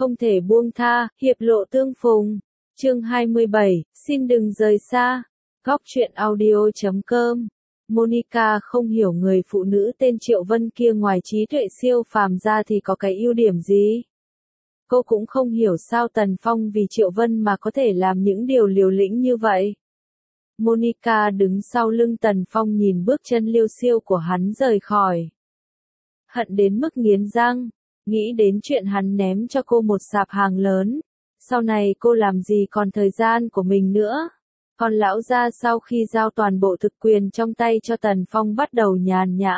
không thể buông tha, hiệp lộ tương phùng. Chương 27, xin đừng rời xa. Góc truyện audio.com. Monica không hiểu người phụ nữ tên Triệu Vân kia ngoài trí tuệ siêu phàm ra thì có cái ưu điểm gì. Cô cũng không hiểu sao Tần Phong vì Triệu Vân mà có thể làm những điều liều lĩnh như vậy. Monica đứng sau lưng Tần Phong nhìn bước chân liêu xiêu của hắn rời khỏi. Hận đến mức nghiến răng, nghĩ đến chuyện hắn ném cho cô một sạp hàng lớn. Sau này cô làm gì còn thời gian của mình nữa. Còn lão gia sau khi giao toàn bộ thực quyền trong tay cho Tần Phong bắt đầu nhàn nhã.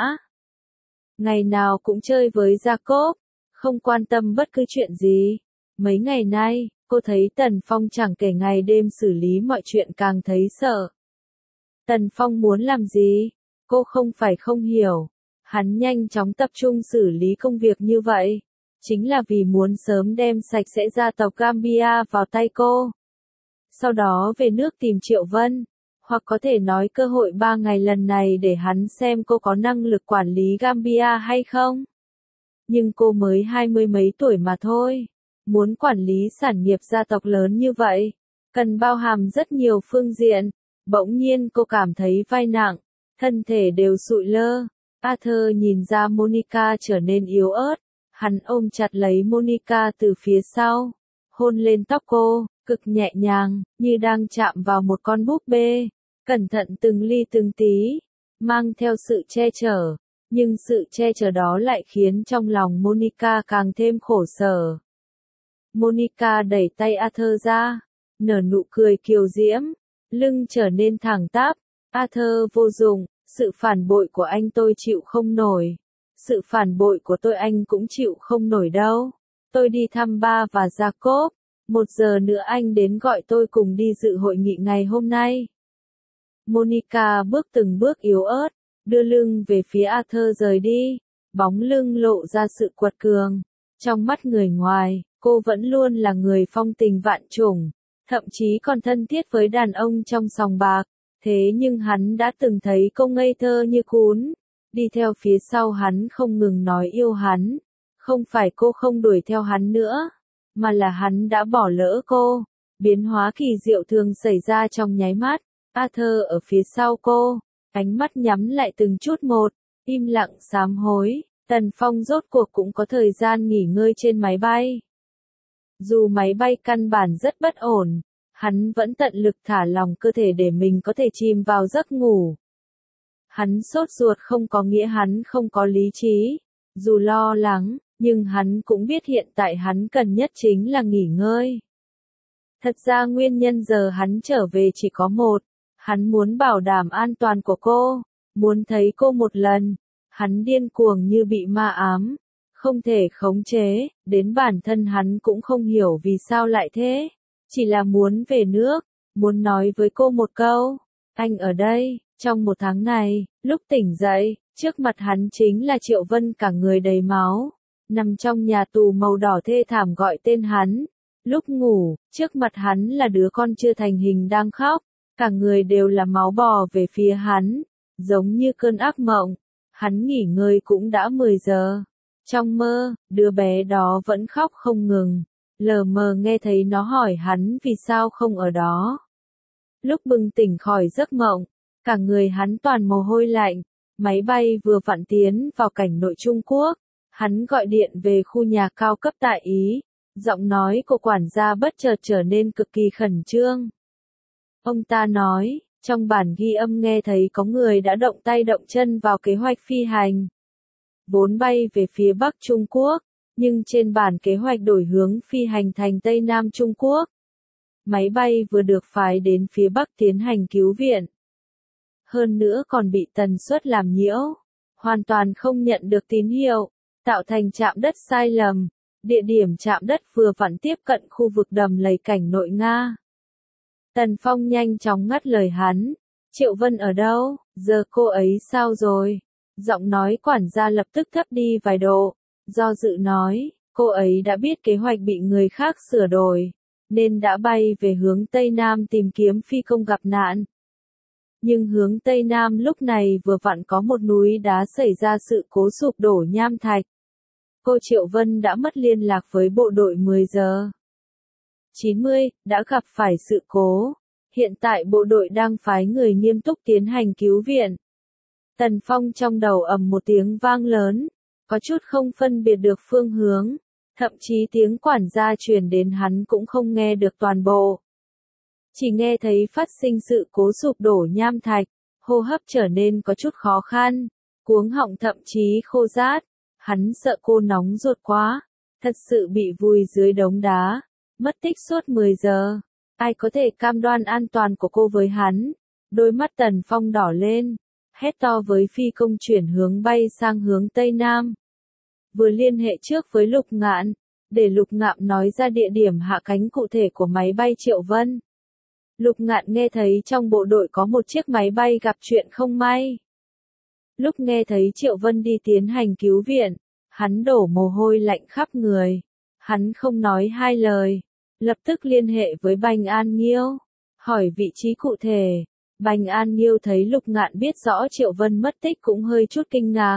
Ngày nào cũng chơi với Jacob, không quan tâm bất cứ chuyện gì. Mấy ngày nay, cô thấy Tần Phong chẳng kể ngày đêm xử lý mọi chuyện càng thấy sợ. Tần Phong muốn làm gì? Cô không phải không hiểu. Hắn nhanh chóng tập trung xử lý công việc như vậy. Chính là vì muốn sớm đem sạch sẽ gia tộc Gambia vào tay cô. Sau đó về nước tìm Triệu Vân. Hoặc có thể nói cơ hội 3 ngày lần này để hắn xem cô có năng lực quản lý Gambia hay không. Nhưng cô mới 20 mấy tuổi mà thôi. Muốn quản lý sản nghiệp gia tộc lớn như vậy, cần bao hàm rất nhiều phương diện. Bỗng nhiên cô cảm thấy vai nặng, thân thể đều sụi lơ. Arthur nhìn ra Monica trở nên yếu ớt. Hắn ôm chặt lấy Monica từ phía sau, hôn lên tóc cô, cực nhẹ nhàng, như đang chạm vào một con búp bê, cẩn thận từng ly từng tí, mang theo sự che chở, nhưng sự che chở đó lại khiến trong lòng Monica càng thêm khổ sở. Monica đẩy tay Arthur ra, nở nụ cười kiều diễm, lưng trở nên thẳng tắp. Arthur vô dụng, sự phản bội của anh tôi chịu không nổi. Sự phản bội của tôi anh cũng chịu không nổi đâu. Tôi đi thăm ba và Jacob. 1 giờ nữa anh đến gọi tôi cùng đi dự hội nghị ngày hôm nay. Monica bước từng bước yếu ớt, đưa lưng về phía Arthur rời đi. Bóng lưng lộ ra sự quật cường. Trong mắt người ngoài, cô vẫn luôn là người phong tình vạn trùng, thậm chí còn thân thiết với đàn ông trong sòng bạc. Thế nhưng hắn đã từng thấy cô ngây thơ như cún. Đi theo phía sau hắn không ngừng nói yêu hắn. Không phải cô không đuổi theo hắn nữa, mà là hắn đã bỏ lỡ cô. Biến hóa kỳ diệu thường xảy ra trong nháy mắt. Arthur ở phía sau cô, ánh mắt nhắm lại từng chút một, im lặng sám hối. Tần Phong rốt cuộc cũng có thời gian nghỉ ngơi trên máy bay. Dù máy bay căn bản rất bất ổn, hắn vẫn tận lực thả lỏng cơ thể để mình có thể chìm vào giấc ngủ. Hắn sốt ruột không có nghĩa hắn không có lý trí. Dù lo lắng, nhưng hắn cũng biết hiện tại hắn cần nhất chính là nghỉ ngơi. Thật ra nguyên nhân giờ hắn trở về chỉ có một. Hắn muốn bảo đảm an toàn của cô. Muốn thấy cô một lần. Hắn điên cuồng như bị ma ám. Không thể khống chế, đến bản thân hắn cũng không hiểu vì sao lại thế. Chỉ là muốn về nước, muốn nói với cô một câu. Anh ở đây. Trong 1 tháng này, lúc tỉnh dậy, trước mặt hắn chính là Triệu Vân cả người đầy máu, nằm trong nhà tù màu đỏ thê thảm gọi tên hắn. Lúc ngủ, trước mặt hắn là đứa con chưa thành hình đang khóc, cả người đều là máu bò về phía hắn, giống như cơn ác mộng. Hắn nghỉ ngơi cũng đã 10 giờ. Trong mơ, đứa bé đó vẫn khóc không ngừng, lờ mờ nghe thấy nó hỏi hắn vì sao không ở đó. Lúc bừng tỉnh khỏi giấc mộng, cả người hắn toàn mồ hôi lạnh, máy bay vừa vặn tiến vào cảnh nội Trung Quốc. Hắn gọi điện về khu nhà cao cấp tại Ý, giọng nói của quản gia bất chợt trở nên cực kỳ khẩn trương. Ông ta nói, trong bản ghi âm nghe thấy có người đã động tay động chân vào kế hoạch phi hành. Vốn bay về phía Bắc Trung Quốc, nhưng trên bản kế hoạch đổi hướng phi hành thành Tây Nam Trung Quốc. Máy bay vừa được phái đến phía Bắc tiến hành cứu viện. Hơn nữa còn bị tần suất làm nhiễu, hoàn toàn không nhận được tín hiệu, tạo thành chạm đất sai lầm. Địa điểm chạm đất vừa vặn tiếp cận khu vực đầm lầy cảnh nội Nga. Tần Phong nhanh chóng ngắt lời hắn. Triệu Vân ở đâu? Giờ cô ấy sao rồi? Giọng nói quản gia lập tức thấp đi vài độ. Do dự nói, cô ấy đã biết kế hoạch bị người khác sửa đổi, nên đã bay về hướng Tây Nam tìm kiếm phi công gặp nạn. Nhưng hướng Tây Nam lúc này vừa vặn có một núi đá xảy ra sự cố sụp đổ nham thạch. cô Triệu Vân đã mất liên lạc với bộ đội 10 giờ. 90, đã gặp phải sự cố. Hiện tại bộ đội đang phái người nghiêm túc tiến hành cứu viện. Tần Phong trong đầu ầm một tiếng vang lớn, có chút không phân biệt được phương hướng, thậm chí tiếng quản gia truyền đến hắn cũng không nghe được toàn bộ. Chỉ nghe thấy phát sinh sự cố sụp đổ nham thạch, hô hấp trở nên có chút khó khăn, cuống họng thậm chí khô rát. Hắn sợ cô nóng ruột quá, thật sự bị vùi dưới đống đá, mất tích suốt 10 giờ. Ai có thể cam đoan an toàn của cô với hắn? Đôi mắt Tần Phong đỏ lên, hét to với phi công chuyển hướng bay sang hướng Tây Nam. Vừa liên hệ trước với Lục Ngạn, để Lục Ngạn nói ra địa điểm hạ cánh cụ thể của máy bay Triệu Vân. Lục Ngạn nghe thấy trong bộ đội có một chiếc máy bay gặp chuyện không may. Lúc nghe thấy Triệu Vân đi tiến hành cứu viện, hắn đổ mồ hôi lạnh khắp người. Hắn không nói hai lời, lập tức liên hệ với Bành An Nghiêu, hỏi vị trí cụ thể. Bành An Nghiêu thấy Lục Ngạn biết rõ Triệu Vân mất tích cũng hơi chút kinh ngạc.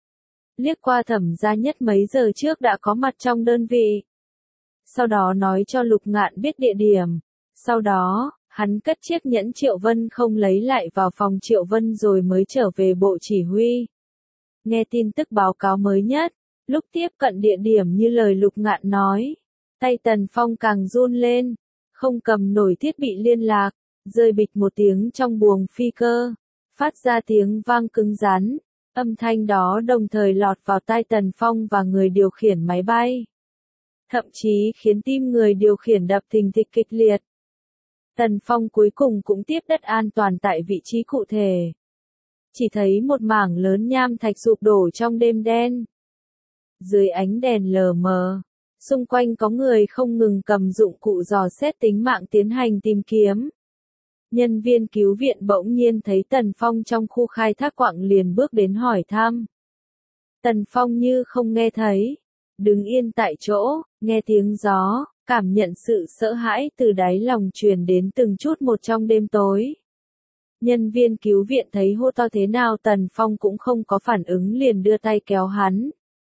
Liếc qua Thẩm Gia Nhất mấy giờ trước đã có mặt trong đơn vị. Sau đó nói cho Lục Ngạn biết địa điểm. Sau đó, hắn cất chiếc nhẫn Triệu Vân không lấy lại vào phòng Triệu Vân rồi mới trở về bộ chỉ huy. Nghe tin tức báo cáo mới nhất, lúc tiếp cận địa điểm như lời Lục Ngạn nói, tay Tần Phong càng run lên, không cầm nổi thiết bị liên lạc, rơi bịch một tiếng trong buồng phi cơ, phát ra tiếng vang cứng rắn, âm thanh đó đồng thời lọt vào tai Tần Phong và người điều khiển máy bay. Thậm chí khiến tim người điều khiển đập thình thịch kịch liệt. Tần Phong cuối cùng cũng tiếp đất an toàn tại vị trí cụ thể. Chỉ thấy một mảng lớn nham thạch sụp đổ trong đêm đen. Dưới ánh đèn lờ mờ, xung quanh có người không ngừng cầm dụng cụ dò xét tính mạng tiến hành tìm kiếm. Nhân viên cứu viện bỗng nhiên thấy Tần Phong trong khu khai thác quặng liền bước đến hỏi thăm. Tần Phong như không nghe thấy, đứng yên tại chỗ, nghe tiếng gió, cảm nhận sự sợ hãi từ đáy lòng truyền đến từng chút một trong đêm tối. Nhân viên cứu viện thấy hô to thế nào Tần Phong cũng không có phản ứng liền đưa tay kéo hắn.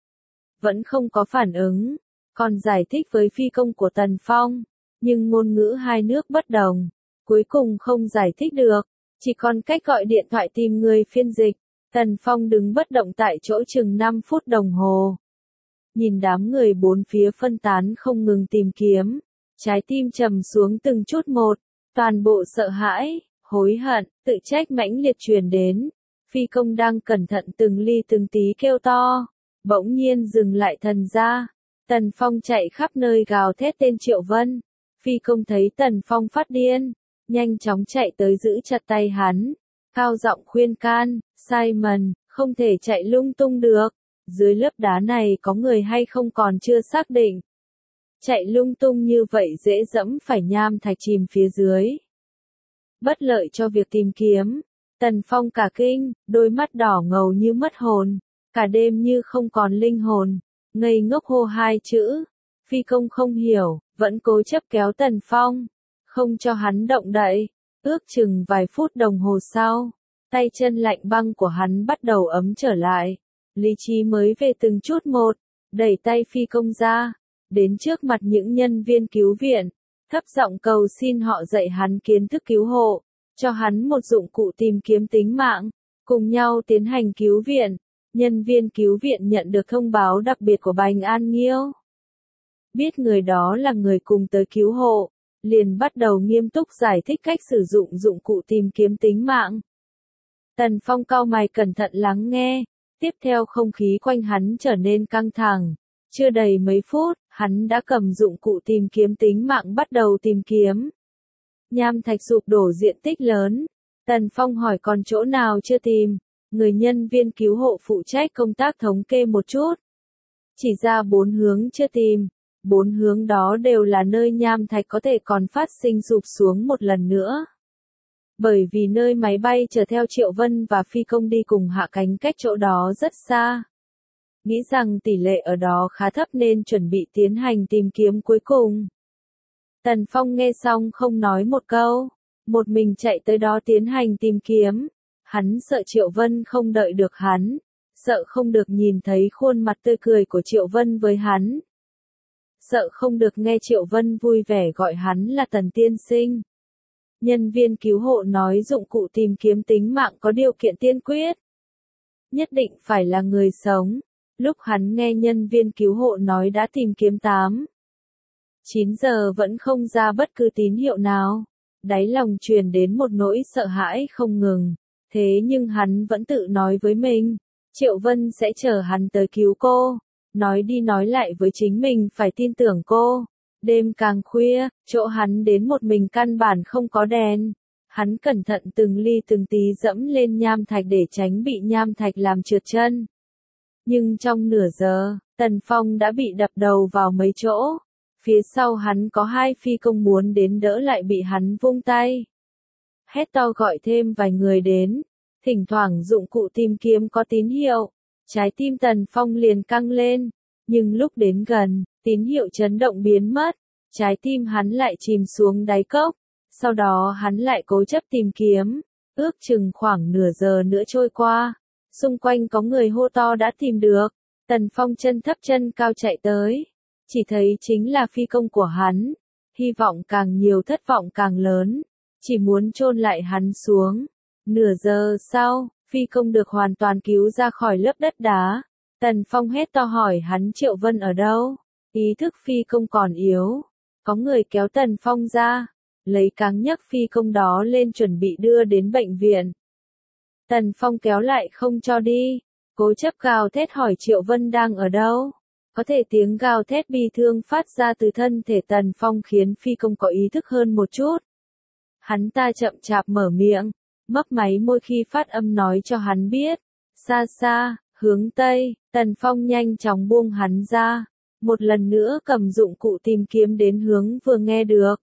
Vẫn không có phản ứng, còn giải thích với phi công của Tần Phong, nhưng ngôn ngữ hai nước bất đồng, cuối cùng không giải thích được, chỉ còn cách gọi điện thoại tìm người phiên dịch. Tần Phong đứng bất động tại chỗ chừng 5 phút đồng hồ. Nhìn đám người bốn phía phân tán không ngừng tìm kiếm, trái tim trầm xuống từng chút một, toàn bộ sợ hãi, hối hận, tự trách mãnh liệt truyền đến. Phi công đang cẩn thận từng ly từng tí kêu to, bỗng nhiên dừng lại thần ra. Tần Phong chạy khắp nơi gào thét tên Triệu Vân. Phi công thấy Tần Phong phát điên, nhanh chóng chạy tới giữ chặt tay hắn, cao giọng khuyên can, Simon, không thể chạy lung tung được. Dưới lớp đá này có người hay không còn chưa xác định. Chạy lung tung như vậy dễ dẫm phải nham thạch chìm phía dưới. Bất lợi cho việc tìm kiếm. Tần Phong cả kinh, đôi mắt đỏ ngầu như mất hồn, cả đêm như không còn linh hồn, ngây ngốc hô hai chữ. Phi công không hiểu, vẫn cố chấp kéo Tần Phong, không cho hắn động đậy. Ước chừng vài phút đồng hồ sau, tay chân lạnh băng của hắn bắt đầu ấm trở lại. Lý trí mới về từng chút một, đẩy tay phi công ra, đến trước mặt những nhân viên cứu viện, thấp giọng cầu xin họ dạy hắn kiến thức cứu hộ, cho hắn một dụng cụ tìm kiếm tính mạng, cùng nhau tiến hành cứu viện. Nhân viên cứu viện nhận được thông báo đặc biệt của Bành An Nghiêu. Biết người đó là người cùng tới cứu hộ, liền bắt đầu nghiêm túc giải thích cách sử dụng dụng cụ tìm kiếm tính mạng. Tần Phong cau mày cẩn thận lắng nghe. Tiếp theo không khí quanh hắn trở nên căng thẳng. Chưa đầy mấy phút, hắn đã cầm dụng cụ tìm kiếm tính mạng bắt đầu tìm kiếm. Nham thạch sụp đổ diện tích lớn. Tần Phong hỏi còn chỗ nào chưa tìm. Người nhân viên cứu hộ phụ trách công tác thống kê một chút. Chỉ ra 4 hướng chưa tìm. 4 hướng đó đều là nơi nham thạch có thể còn phát sinh sụp xuống một lần nữa. Bởi vì nơi máy bay chở theo Triệu Vân và phi công đi cùng hạ cánh cách chỗ đó rất xa. Nghĩ rằng tỷ lệ ở đó khá thấp nên chuẩn bị tiến hành tìm kiếm cuối cùng. Tần Phong nghe xong không nói một câu, một mình chạy tới đó tiến hành tìm kiếm. Hắn sợ Triệu Vân không đợi được hắn, sợ không được nhìn thấy khuôn mặt tươi cười của Triệu Vân với hắn. Sợ không được nghe Triệu Vân vui vẻ gọi hắn là Tần tiên sinh. Nhân viên cứu hộ nói dụng cụ tìm kiếm tính mạng có điều kiện tiên quyết. Nhất định phải là người sống. Lúc hắn nghe nhân viên cứu hộ nói đã tìm kiếm 9 giờ vẫn không ra bất cứ tín hiệu nào. Đáy lòng truyền đến một nỗi sợ hãi không ngừng. Thế nhưng hắn vẫn tự nói với mình, Triệu Vân sẽ chờ hắn tới cứu cô. Nói đi nói lại với chính mình phải tin tưởng cô. Đêm càng khuya, chỗ hắn đến một mình căn bản không có đèn. Hắn cẩn thận từng ly từng tí dẫm lên nham thạch để tránh bị nham thạch làm trượt chân. Nhưng trong nửa giờ, Tần Phong đã bị đập đầu vào mấy chỗ. Phía sau hắn có 2 phi công muốn đến đỡ lại bị hắn vung tay. Hét to gọi thêm vài người đến. Thỉnh thoảng dụng cụ tìm kiếm có tín hiệu. Trái tim Tần Phong liền căng lên. Nhưng lúc đến gần, tín hiệu chấn động biến mất. Trái tim hắn lại chìm xuống đáy cốc. Sau đó hắn lại cố chấp tìm kiếm. Ước chừng khoảng nửa giờ nữa trôi qua. Xung quanh có người hô to đã tìm được. Tần Phong chân thấp chân cao chạy tới. Chỉ thấy chính là phi công của hắn. Hy vọng càng nhiều thất vọng càng lớn. Chỉ muốn chôn lại hắn xuống. Nửa giờ sau, phi công được hoàn toàn cứu ra khỏi lớp đất đá. Tần Phong hét to hỏi hắn Triệu Vân ở đâu. Ý thức phi công còn yếu. Có người kéo Tần Phong ra. Lấy cáng nhấc phi công đó lên chuẩn bị đưa đến bệnh viện. Tần Phong kéo lại không cho đi. Cố chấp gào thét hỏi Triệu Vân đang ở đâu. Có thể tiếng gào thét bi thương phát ra từ thân thể Tần Phong khiến phi công có ý thức hơn một chút. Hắn ta chậm chạp mở miệng, mấp máy môi khi phát âm nói cho hắn biết. Xa xa, hướng Tây, Tần Phong nhanh chóng buông hắn ra. Một lần nữa cầm dụng cụ tìm kiếm đến hướng vừa nghe được.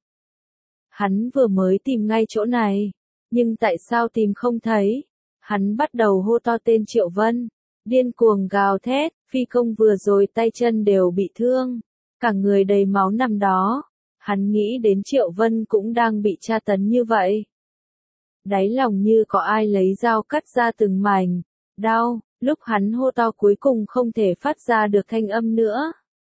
Hắn vừa mới tìm ngay chỗ này. Nhưng tại sao tìm không thấy? Hắn bắt đầu hô to tên Triệu Vân. Điên cuồng gào thét, phi công vừa rồi tay chân đều bị thương. Cả người đầy máu nằm đó. Hắn nghĩ đến Triệu Vân cũng đang bị tra tấn như vậy. Đáy lòng như có ai lấy dao cắt ra từng mảnh. Đau, lúc hắn hô to cuối cùng không thể phát ra được thanh âm nữa.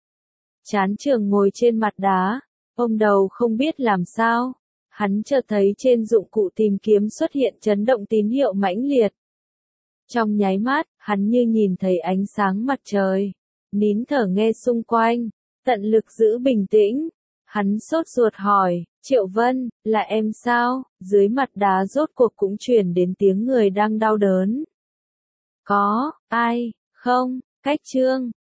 Chán trường ngồi trên mặt đá, ôm đầu không biết làm sao. Hắn chợt thấy trên dụng cụ tìm kiếm xuất hiện chấn động tín hiệu mãnh liệt. Trong nháy mắt, hắn như nhìn thấy ánh sáng mặt trời. Nín thở nghe xung quanh, tận lực giữ bình tĩnh. Hắn sốt ruột hỏi, Triệu Vân, là em sao? Dưới mặt đá rốt cuộc cũng truyền đến tiếng người đang đau đớn. Có, ai, không, cách Trương,